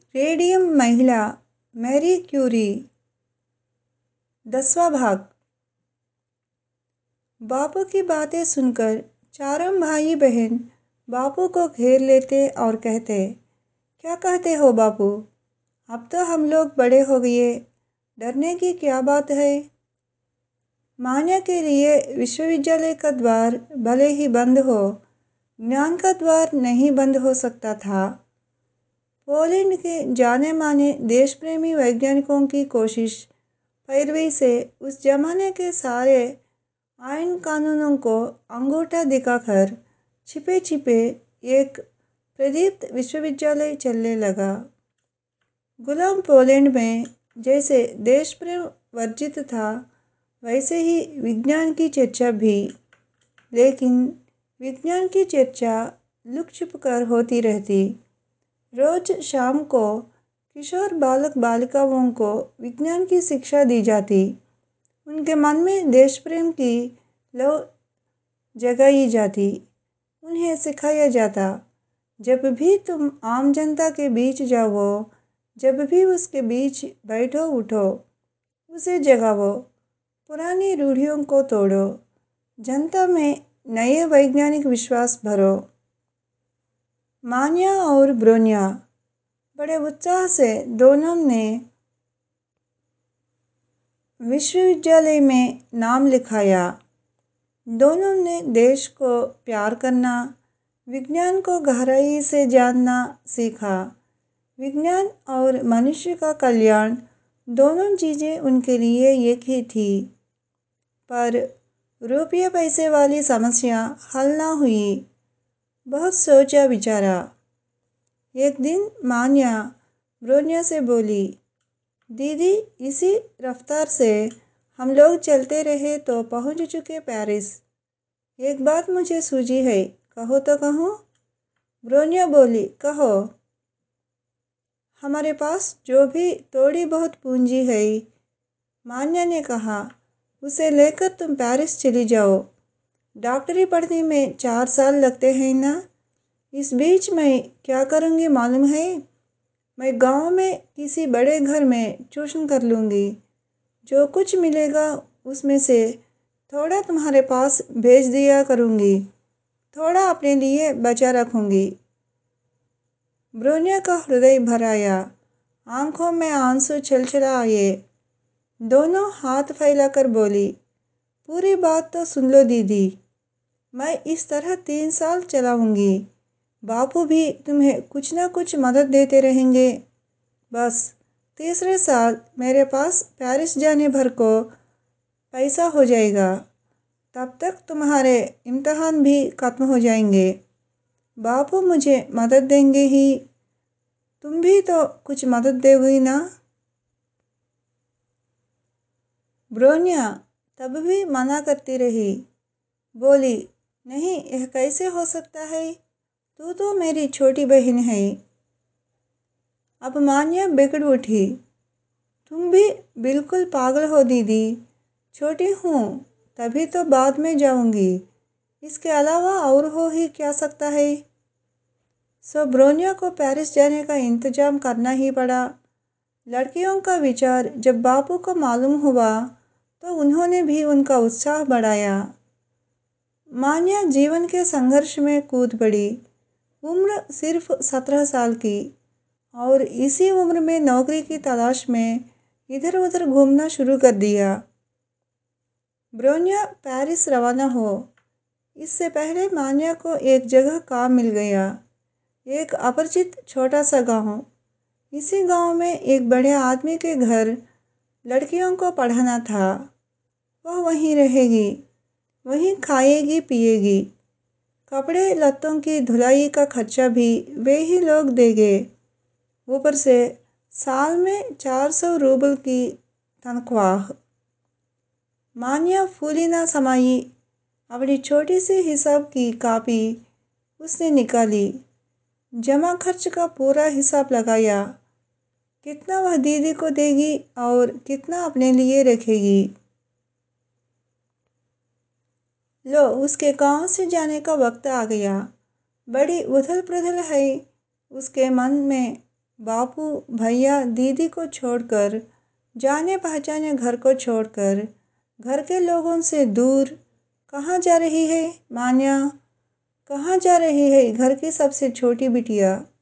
Radium महिला Marie Curie 10वां भाग। बापू की बातें सुनकर चारों भाई बहन बापू को घेर लेते और कहते, क्या कहते हो बापू, अब तो हम लोग बड़े हो गए, डरने की क्या बात है। मान्या के लिए विश्वविद्यालय का द्वार भले ही बंद हो, ज्ञान का द्वार नहीं बंद हो सकता था। पोलैंड के जाने माने देश प्रेमी वैज्ञानिकों की कोशिश पैरवी से उस जमाने के सारे आइन कानूनों को अंगूठा दिखाकर छिपे छिपे एक प्रदीप्त विश्वविद्यालय चलने लगा। गुलाम पोलैंड में जैसे देश प्रेम वर्जित था, वैसे ही विज्ञान की चर्चा भी, लेकिन विज्ञान की चर्चा लुक छुप कर होती रहती। रोज शाम को किशोर बालक बालिकाओं को विज्ञान की शिक्षा दी जाती, उनके मन में देश प्रेम की लौ जगाई जाती, उन्हें सिखाया जाता, जब भी तुम आम जनता के बीच जाओ, जब भी उसके बीच बैठो उठो, उसे जगाओ, पुरानी रूढ़ियों को तोड़ो, जनता में नए वैज्ञानिक विश्वास भरो। मान्या और ब्रोनिया बड़े उत्साह से दोनों ने विश्वविद्यालय में नाम लिखाया। दोनों ने देश को प्यार करना, विज्ञान को गहराई से जानना सीखा। विज्ञान और मनुष्य का कल्याण दोनों चीज़ें उनके लिए एक ही थी, पर रुपये पैसे वाली समस्या हल ना हुई। बहुत सोचा विचारा। एक दिन मान्या ब्रोनिया से बोली, दीदी, इसी रफ्तार से हम लोग चलते रहे तो पहुंच चुके पेरिस। एक बात मुझे सूझी है, कहो तो कहूँ। ब्रोनिया बोली, कहो। हमारे पास जो भी थोड़ी बहुत पूंजी है, मान्या ने कहा, उसे लेकर तुम पेरिस चली जाओ। डॉक्टरी पढ़ने में 4 साल लगते हैं ना। इस बीच मैं क्या करूँगी मालूम है? मैं गांव में किसी बड़े घर में ट्यूशन कर लूँगी। जो कुछ मिलेगा उसमें से थोड़ा तुम्हारे पास भेज दिया करूँगी, थोड़ा अपने लिए बचा रखूँगी। ब्रोनिया का हृदय भर आया, आंखों में आंसू छलछला आए। दोनों हाथ फैलाकर बोली, पूरी बात तो सुन लो दीदी, मैं इस तरह 3 साल चलाऊँगी। बापू भी तुम्हें कुछ ना कुछ मदद देते रहेंगे। बस तीसरे साल मेरे पास पेरिस जाने भर को पैसा हो जाएगा। तब तक तुम्हारे इम्तहान भी खत्म हो जाएंगे। बापू मुझे मदद देंगे ही, तुम भी तो कुछ मदद दोगी ना। ब्रोनिया तब भी मना करती रही, बोली, नहीं, यह कैसे हो सकता है, तू तो मेरी छोटी बहन है। अब मान्या बिगड़ उठी, तुम भी बिल्कुल पागल हो दीदी, छोटी हूँ तभी तो बाद में जाऊँगी, इसके अलावा और हो ही क्या सकता है। सो ब्रोनिया को पेरिस जाने का इंतजाम करना ही पड़ा। लड़कियों का विचार जब बापू को मालूम हुआ तो उन्होंने भी उनका उत्साह बढ़ाया। मान्या जीवन के संघर्ष में कूद पड़ी। उम्र सिर्फ 17 साल की, और इसी उम्र में नौकरी की तलाश में इधर उधर घूमना शुरू कर दिया। ब्रोनिया पेरिस रवाना हो, इससे पहले मान्या को एक जगह काम मिल गया, एक अपरिचित छोटा सा गांव। इसी गांव में एक बड़े आदमी के घर लड़कियों को पढ़ाना था। वह वहीं रहेगी, वहीं खाएगी पिएगी, कपड़े लत्तों की धुलाई का खर्चा भी वे ही लोग देंगे। ऊपर से साल में 400 रूबल की तनख्वाह। मान्या फूली ना समाई, अपनी छोटी सी हिसाब की कापी उसने निकाली, जमा खर्च का पूरा हिसाब लगाया, कितना वह दीदी को देगी और कितना अपने लिए रखेगी। लो, उसके गांव से जाने का वक्त आ गया। बड़ी उथल पुथल है उसके मन में। बापू, भैया, दीदी को छोड़कर, जाने पहचाने घर को छोड़कर, घर के लोगों से दूर कहाँ जा रही है मान्या? कहाँ जा रही है घर की सबसे छोटी बिटिया?